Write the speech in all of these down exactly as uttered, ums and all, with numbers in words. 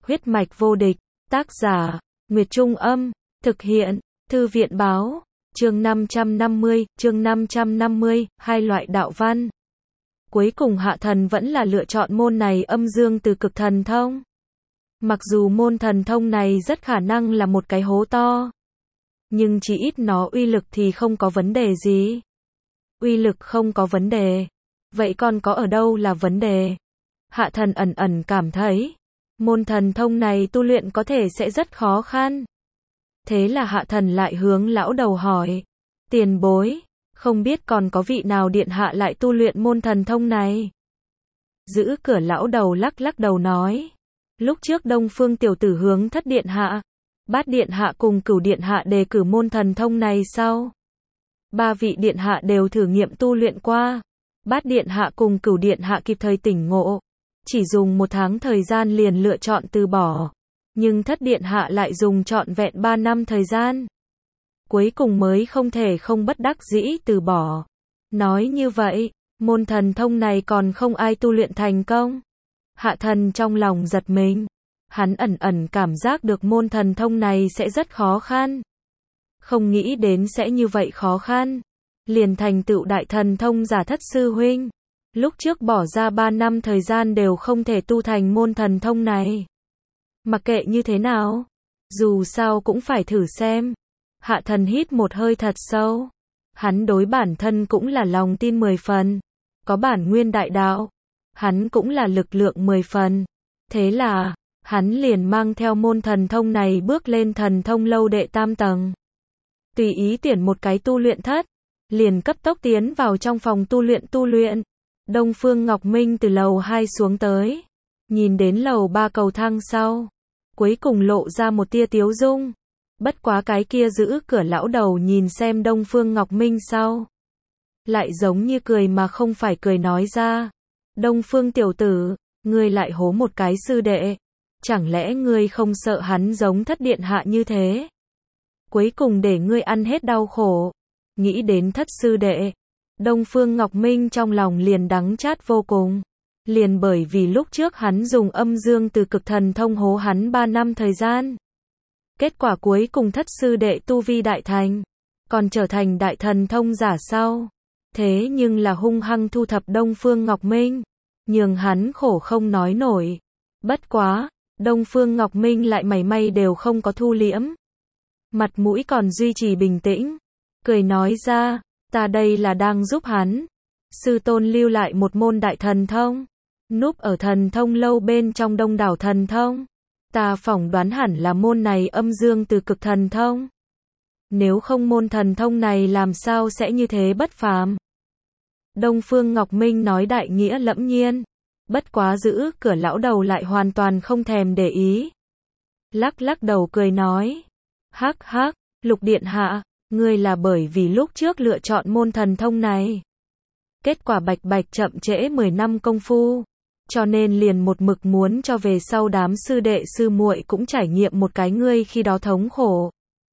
Huyết mạch vô địch, tác giả, Nguyệt Trung Âm, thực hiện, Thư viện Báo, chương năm trăm năm mươi, chương năm trăm năm mươi, hai loại đạo văn. Cuối cùng Hạ Thần vẫn là lựa chọn môn này âm dương từ cực thần thông. Mặc dù môn thần thông này rất khả năng là một cái hố to, nhưng chỉ ít nó uy lực thì không có vấn đề gì. Uy lực không có vấn đề, vậy còn có ở đâu là vấn đề? Hạ Thần ẩn ẩn cảm thấy, môn thần thông này tu luyện có thể sẽ rất khó khăn. Thế là Hạ Thần lại hướng lão đầu hỏi, tiền bối, không biết còn có vị nào điện hạ lại tu luyện môn thần thông này? Giữ cửa lão đầu lắc lắc đầu nói, lúc trước Đông Phương tiểu tử hướng Thất điện hạ, Bát điện hạ cùng Cửu điện hạ đề cử môn thần thông này sau. Ba vị điện hạ đều thử nghiệm tu luyện qua. Bát điện hạ cùng Cửu điện hạ kịp thời tỉnh ngộ, chỉ dùng một tháng thời gian liền lựa chọn từ bỏ. Nhưng Thất điện hạ lại dùng trọn vẹn ba năm thời gian. Cuối cùng mới không thể không bất đắc dĩ từ bỏ. Nói như vậy, môn thần thông này còn không ai tu luyện thành công. Hạ Thần trong lòng giật mình. Hắn ẩn ẩn cảm giác được môn thần thông này sẽ rất khó khăn. Không nghĩ đến sẽ như vậy khó khăn. Liền thành tựu đại thần thông giả Thất sư huynh. Lúc trước bỏ ra ba năm thời gian đều không thể tu thành môn thần thông này. Mặc kệ như thế nào, dù sao cũng phải thử xem. Hạ Thần hít một hơi thật sâu. Hắn đối bản thân cũng là lòng tin mười phần. Có bản nguyên đại đạo. Hắn cũng là lực lượng mười phần. Thế là, hắn liền mang theo môn thần thông này bước lên thần thông lâu đệ tam tầng. Tùy ý tuyển một cái tu luyện thất. Liền cấp tốc tiến vào trong phòng tu luyện tu luyện. Đông Phương Ngọc Minh từ lầu hai xuống tới. Nhìn đến lầu ba cầu thang sau. Cuối cùng lộ ra một tia tiếu dung. Bất quá cái kia giữ cửa lão đầu nhìn xem Đông Phương Ngọc Minh sau. Lại giống như cười mà không phải cười nói ra. Đông Phương tiểu tử, ngươi lại hố một cái sư đệ. Chẳng lẽ ngươi không sợ hắn giống Thất điện hạ như thế? Cuối cùng để ngươi ăn hết đau khổ. Nghĩ đến Thất sư đệ. Đông Phương Ngọc Minh trong lòng liền đắng chát vô cùng. Liền bởi vì lúc trước hắn dùng âm dương từ cực thần thông hố hắn ba năm thời gian. Kết quả cuối cùng Thất sư đệ tu vi đại thành. Còn trở thành đại thần thông giả sau. Thế nhưng là hung hăng thu thập Đông Phương Ngọc Minh. Nhường hắn khổ không nói nổi. Bất quá, Đông Phương Ngọc Minh lại mảy may đều không có thu liễm. Mặt mũi còn duy trì bình tĩnh. Cười nói ra, ta đây là đang giúp hắn. Sư tôn lưu lại một môn đại thần thông. Núp ở thần thông lâu bên trong đông đảo thần thông. Ta phỏng đoán hẳn là môn này âm dương từ cực thần thông. Nếu không môn thần thông này làm sao sẽ như thế bất phàm. Đông Phương Ngọc Minh nói đại nghĩa lẫm nhiên. Bất quá giữ cửa lão đầu lại hoàn toàn không thèm để ý. Lắc lắc đầu cười nói. Hắc hắc, Lục điện hạ, ngươi là bởi vì lúc trước lựa chọn môn thần thông này. Kết quả bạch bạch chậm trễ mười năm công phu. Cho nên liền một mực muốn cho về sau đám sư đệ sư muội cũng trải nghiệm một cái ngươi khi đó thống khổ.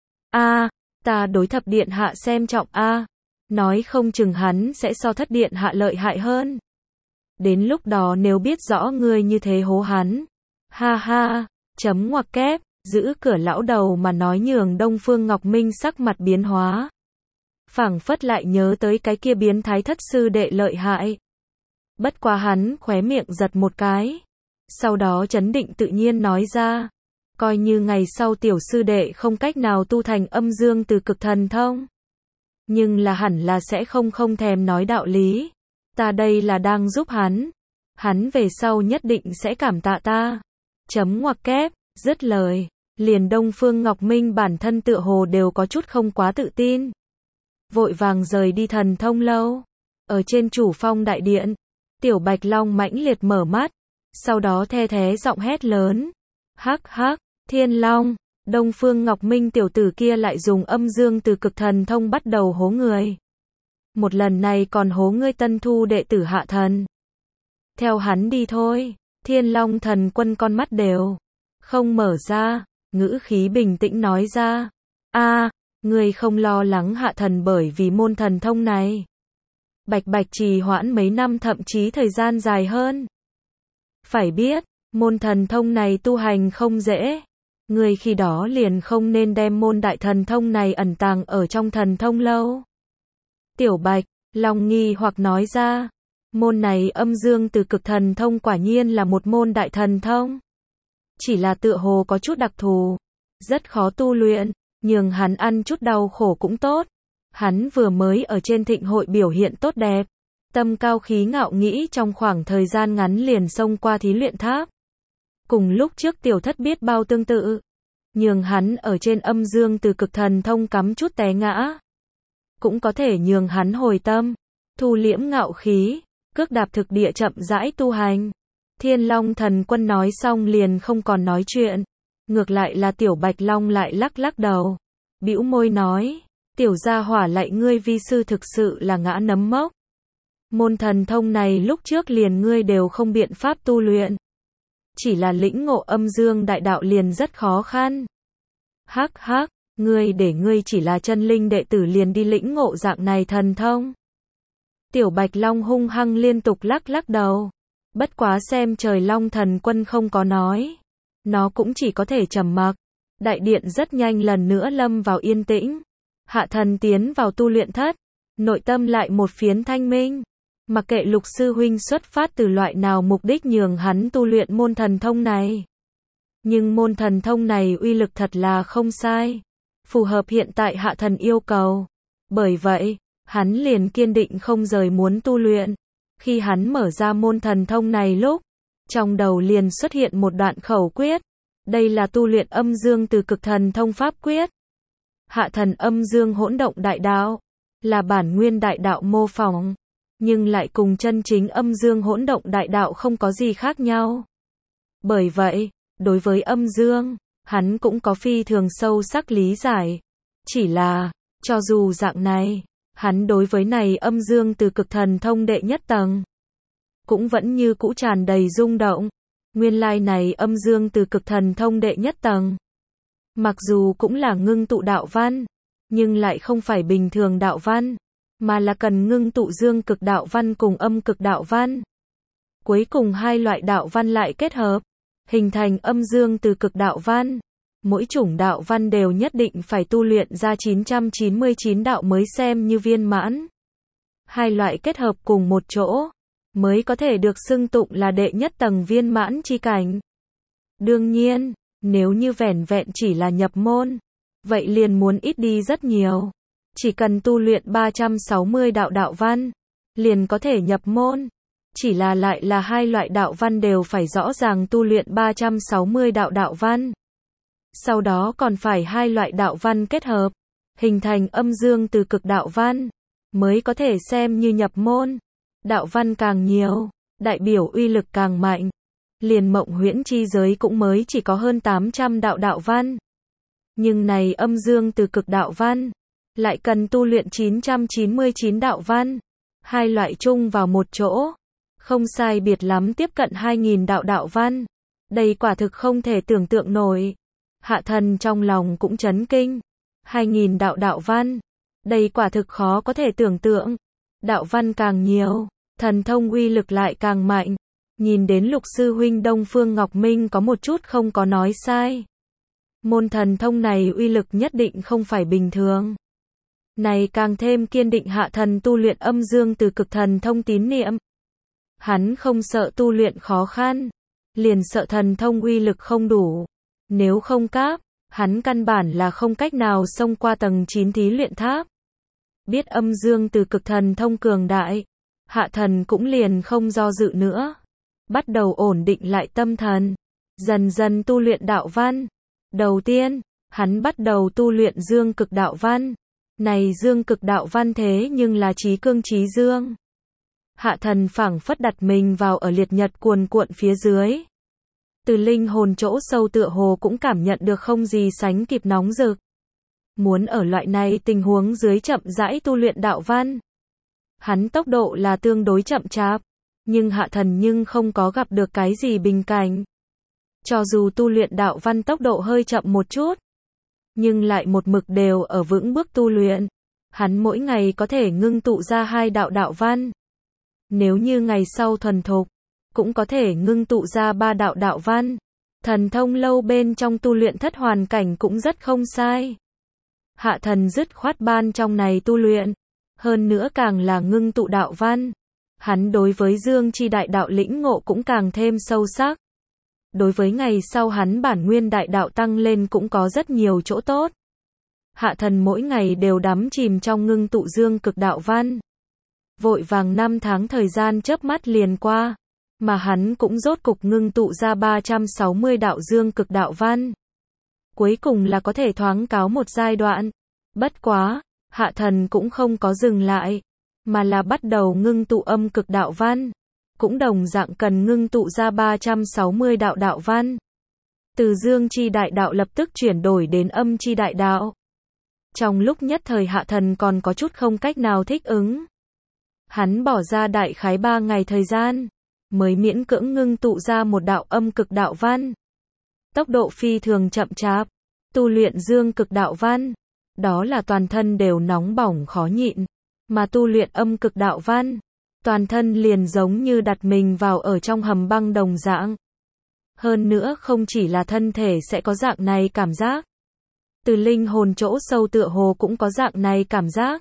A, ta đối Thập điện hạ xem trọng a. Nói không chừng hắn sẽ so Thất điện hạ lợi hại hơn. Đến lúc đó nếu biết rõ ngươi như thế hố hắn. Ha ha, chấm ngoặc kép, giữ cửa lão đầu mà nói nhường Đông Phương Ngọc Minh sắc mặt biến hóa. Phảng phất lại nhớ tới cái kia biến thái Thất sư đệ lợi hại. Bất quá hắn khóe miệng giật một cái. Sau đó trấn định tự nhiên nói ra. Coi như ngày sau tiểu sư đệ không cách nào tu thành âm dương từ cực thần thông. Nhưng là hẳn là sẽ không không thèm nói đạo lý. Ta đây là đang giúp hắn. Hắn về sau nhất định sẽ cảm tạ ta. Chấm ngoặc kép, dứt lời. Liền Đông Phương Ngọc Minh bản thân tựa hồ đều có chút không quá tự tin. Vội vàng rời đi thần thông lâu. Ở trên chủ phong đại điện. Tiểu Bạch Long mãnh liệt mở mắt. Sau đó the thé giọng hét lớn. Hắc hắc, Thiên Long. Đông Phương Ngọc Minh tiểu tử kia lại dùng âm dương từ cực thần thông bắt đầu hố người. Một lần này còn hố ngươi tân thu đệ tử Hạ Thần. Theo hắn đi thôi. Thiên Long thần quân con mắt đều không mở ra. Ngữ khí bình tĩnh nói ra. A, ngươi không lo lắng Hạ Thần bởi vì môn thần thông này. Bạch bạch trì hoãn mấy năm thậm chí thời gian dài hơn. Phải biết, Môn thần thông này tu hành không dễ. Ngươi khi đó liền không nên đem môn đại thần thông này ẩn tàng ở trong thần thông lâu. Tiểu Bạch, Long nghi hoặc nói ra. Môn này âm dương từ cực thần thông quả nhiên là một môn đại thần thông. Chỉ là tựa hồ có chút đặc thù. Rất khó tu luyện, nhường hắn ăn chút đau khổ cũng tốt. Hắn vừa mới ở trên thịnh hội biểu hiện tốt đẹp. Tâm cao khí ngạo nghĩ trong khoảng thời gian ngắn liền xông qua thí luyện tháp. Cùng lúc trước tiểu thất biết bao tương tự. Nhường hắn ở trên âm dương từ cực thần thông cắm chút té ngã. Cũng có thể nhường hắn hồi tâm. Thu liễm ngạo khí. Cước đạp thực địa chậm rãi tu hành. Thiên Long thần quân nói xong liền không còn nói chuyện. Ngược lại là tiểu Bạch Long lại lắc lắc đầu. Bĩu môi nói. Tiểu gia hỏa lại ngươi vi sư thực sự là ngã nấm mốc. Môn thần thông này lúc trước liền ngươi đều không biện pháp tu luyện. Chỉ là lĩnh ngộ âm dương đại đạo liền rất khó khăn. Hắc hắc, ngươi để ngươi chỉ là chân linh đệ tử liền đi lĩnh ngộ dạng này thần thông. Tiểu Bạch Long hung hăng liên tục lắc lắc đầu. Bất quá xem trời Long thần quân không có nói. Nó cũng chỉ có thể trầm mặc. Đại điện rất nhanh lần nữa lâm vào yên tĩnh. Hạ thần tiến vào tu luyện thất. Nội tâm lại một phiến thanh minh. Mặc kệ Lục sư huynh xuất phát từ loại nào mục đích nhường hắn tu luyện môn thần thông này. Nhưng môn thần thông này uy lực thật là không sai. Phù hợp hiện tại hạ thần yêu cầu. Bởi vậy, hắn liền kiên định không rời muốn tu luyện. Khi hắn mở ra môn thần thông này lúc, trong đầu liền xuất hiện một đoạn khẩu quyết. Đây là tu luyện âm dương từ cực thần thông pháp quyết. Hạ thần âm dương hỗn động đại đạo, là bản nguyên đại đạo mô phỏng, nhưng lại cùng chân chính âm dương hỗn động đại đạo không có gì khác nhau. Bởi vậy, đối với âm dương, hắn cũng có phi thường sâu sắc lý giải. Chỉ là, cho dù dạng này, hắn đối với này âm dương từ cực thần thông đệ nhất tầng, cũng vẫn như cũ tràn đầy rung động. Nguyên lai này âm dương từ cực thần thông đệ nhất tầng. Mặc dù cũng là ngưng tụ đạo văn, nhưng lại không phải bình thường đạo văn, mà là cần ngưng tụ dương cực đạo văn cùng âm cực đạo văn. Cuối cùng hai loại đạo văn lại kết hợp, hình thành âm dương từ cực đạo văn. Mỗi chủng đạo văn đều nhất định phải tu luyện ra chín trăm chín mươi chín đạo mới xem như viên mãn. Hai loại kết hợp cùng một chỗ, mới có thể được xưng tụng là đệ nhất tầng viên mãn chi cảnh. Đương nhiên, nếu như vẻn vẹn chỉ là nhập môn, vậy liền muốn ít đi rất nhiều. Chỉ cần tu luyện ba trăm sáu mươi đạo đạo văn, liền có thể nhập môn. Chỉ là lại là hai loại đạo văn đều phải rõ ràng tu luyện ba trăm sáu mươi đạo đạo văn. Sau đó còn phải hai loại đạo văn kết hợp, hình thành âm dương từ cực đạo văn, mới có thể xem như nhập môn. Đạo văn càng nhiều, đại biểu uy lực càng mạnh. Liền mộng huyễn chi giới cũng mới chỉ có hơn tám trăm đạo đạo văn. Nhưng này âm dương từ cực đạo văn, lại cần tu luyện chín trăm chín mươi chín đạo văn. Hai loại chung vào một chỗ, không sai biệt lắm tiếp cận hai nghìn đạo đạo văn. Đây quả thực không thể tưởng tượng nổi. Hạ thần trong lòng cũng chấn kinh. hai nghìn đạo đạo văn. Đây quả thực khó có thể tưởng tượng. Đạo văn càng nhiều, thần thông uy lực lại càng mạnh. Nhìn đến Lục sư huynh Đông Phương Ngọc Minh có một chút không có nói sai. Môn thần thông này uy lực nhất định không phải bình thường. Này càng thêm kiên định hạ thần tu luyện âm dương từ cực thần thông tín niệm. Hắn không sợ tu luyện khó khăn, liền sợ thần thông uy lực không đủ. Nếu không cáp, hắn căn bản là không cách nào xông qua tầng chín thí luyện tháp. Biết âm dương từ cực thần thông cường đại, hạ thần cũng liền không do dự nữa. Bắt đầu ổn định lại tâm thần, dần dần tu luyện đạo văn. Đầu tiên, hắn bắt đầu tu luyện dương cực đạo văn. Này dương cực đạo văn thế nhưng là chí cương chí dương. Hạ thần phảng phất đặt mình vào ở liệt nhật cuồn cuộn phía dưới. Từ linh hồn chỗ sâu tựa hồ cũng cảm nhận được không gì sánh kịp nóng rực. Muốn ở loại này tình huống dưới chậm rãi tu luyện đạo văn. Hắn tốc độ là tương đối chậm chạp, nhưng hạ thần nhưng không có gặp được cái gì bình cảnh. Cho dù tu luyện đạo văn tốc độ hơi chậm một chút, nhưng lại một mực đều ở vững bước tu luyện. Hắn mỗi ngày có thể ngưng tụ ra hai đạo đạo văn. Nếu như ngày sau thuần thục, cũng có thể ngưng tụ ra ba đạo đạo văn. Thần thông lâu bên trong tu luyện thất hoàn cảnh cũng rất không sai. Hạ thần dứt khoát ban trong này tu luyện, hơn nữa càng là ngưng tụ đạo văn. Hắn đối với dương chi đại đạo lĩnh ngộ cũng càng thêm sâu sắc. Đối với ngày sau hắn bản nguyên đại đạo tăng lên cũng có rất nhiều chỗ tốt. Hạ thần mỗi ngày đều đắm chìm trong ngưng tụ dương cực đạo văn. Vội vàng năm tháng thời gian chớp mắt liền qua, mà hắn cũng rốt cục ngưng tụ ra ba trăm sáu mươi đạo dương cực đạo văn. Cuối cùng là có thể thoáng cáo một giai đoạn. Bất quá, hạ thần cũng không có dừng lại, mà là bắt đầu ngưng tụ âm cực đạo văn. Cũng đồng dạng cần ngưng tụ ra ba trăm sáu mươi đạo đạo văn. Từ dương chi đại đạo lập tức chuyển đổi đến âm chi đại đạo. Trong lúc nhất thời hạ thần còn có chút không cách nào thích ứng. Hắn bỏ ra đại khái ba ngày thời gian, mới miễn cưỡng ngưng tụ ra một đạo âm cực đạo văn. Tốc độ phi thường chậm chạp, tu luyện dương cực đạo văn, đó là toàn thân đều nóng bỏng khó nhịn, mà tu luyện âm cực đạo văn, toàn thân liền giống như đặt mình vào ở trong hầm băng đồng dạng. Hơn nữa không chỉ là thân thể sẽ có dạng này cảm giác, từ linh hồn chỗ sâu tựa hồ cũng có dạng này cảm giác.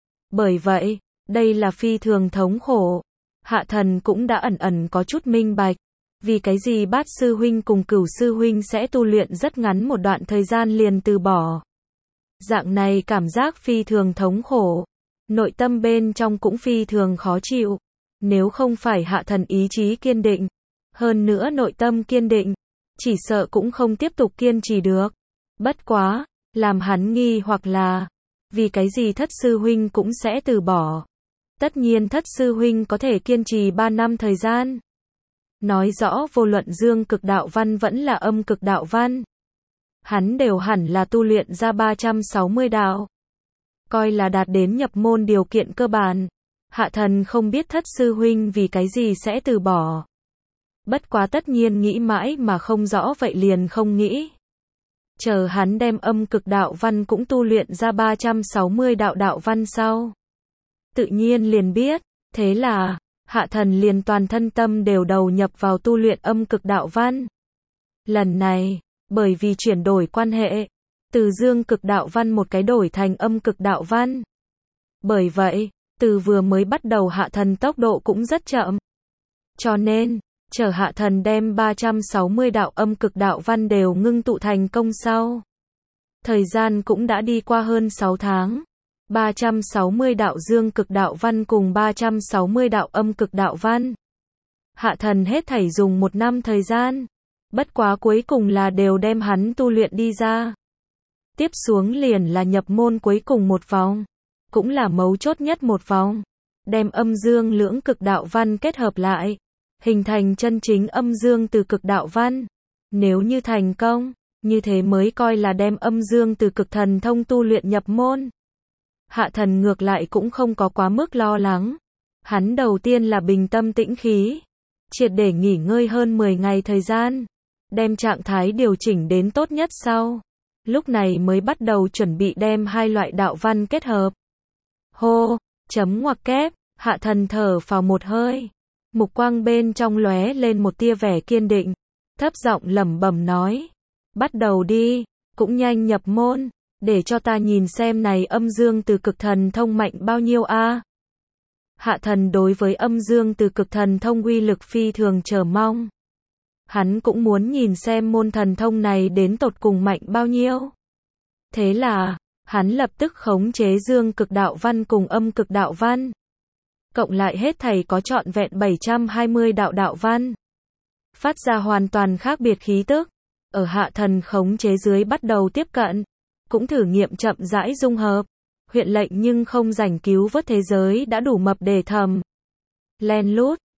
Bởi vậy, đây là phi thường thống khổ. Hạ thần cũng đã ẩn ẩn có chút minh bạch, vì cái gì Bát sư huynh cùng Cửu sư huynh sẽ tu luyện rất ngắn một đoạn thời gian liền từ bỏ. Dạng này cảm giác phi thường thống khổ, nội tâm bên trong cũng phi thường khó chịu. Nếu không phải hạ thần ý chí kiên định, hơn nữa nội tâm kiên định, chỉ sợ cũng không tiếp tục kiên trì được. Bất quá, làm hắn nghi hoặc là, vì cái gì Thất sư huynh cũng sẽ từ bỏ. Tất nhiên Thất sư huynh có thể kiên trì ba năm thời gian. Nói rõ vô luận dương cực đạo văn vẫn là âm cực đạo văn, hắn đều hẳn là tu luyện ra ba trăm sáu mươi đạo. Coi là đạt đến nhập môn điều kiện cơ bản. Hạ thần không biết Thất sư huynh vì cái gì sẽ từ bỏ. Bất quá tất nhiên nghĩ mãi mà không rõ vậy liền không nghĩ. Chờ hắn đem âm cực đạo văn cũng tu luyện ra ba trăm sáu mươi đạo đạo văn sau, tự nhiên liền biết. Thế là, hạ thần liền toàn thân tâm đều đầu nhập vào tu luyện âm cực đạo văn. Lần này, bởi vì chuyển đổi quan hệ, từ dương cực đạo văn một cái đổi thành âm cực đạo văn. Bởi vậy, từ vừa mới bắt đầu hạ thần tốc độ cũng rất chậm. Cho nên, chờ hạ thần đem ba trăm sáu mươi đạo âm cực đạo văn đều ngưng tụ thành công sau, thời gian cũng đã đi qua hơn sáu tháng. ba trăm sáu mươi đạo dương cực đạo văn cùng ba trăm sáu mươi đạo âm cực đạo văn. Hạ thần hết thảy dùng một năm thời gian. Bất quá cuối cùng là đều đem hắn tu luyện đi ra. Tiếp xuống liền là nhập môn cuối cùng một vòng. Cũng là mấu chốt nhất một vòng. Đem âm dương lưỡng cực đạo văn kết hợp lại, hình thành chân chính âm dương từ cực đạo văn. Nếu như thành công, như thế mới coi là đem âm dương từ cực thần thông tu luyện nhập môn. Hạ thần ngược lại cũng không có quá mức lo lắng. Hắn đầu tiên là bình tâm tĩnh khí, triệt để nghỉ ngơi hơn mười ngày thời gian, đem trạng thái điều chỉnh đến tốt nhất sau. Lúc này mới bắt đầu chuẩn bị đem hai loại đạo văn kết hợp. Hô, chấm ngoặc kép, hạ thần thở phào một hơi. Mục quang bên trong lóe lên một tia vẻ kiên định, thấp giọng lẩm bẩm nói. Bắt đầu đi, cũng nhanh nhập môn, để cho ta nhìn xem này âm dương từ cực thần thông mạnh bao nhiêu a. Hạ thần đối với âm dương từ cực thần thông uy lực phi thường chờ mong. Hắn cũng muốn nhìn xem môn thần thông này đến tột cùng mạnh bao nhiêu. Thế là, hắn lập tức khống chế dương cực đạo văn cùng âm cực đạo văn. Cộng lại hết thảy có trọn vẹn bảy trăm hai mươi đạo đạo văn. Phát ra hoàn toàn khác biệt khí tức. Ở hạ thần khống chế dưới bắt đầu tiếp cận. Cũng thử nghiệm chậm rãi dung hợp. Huyện lệnh nhưng không rảnh cứu vớt thế giới đã đủ mập để thầm. Len lút,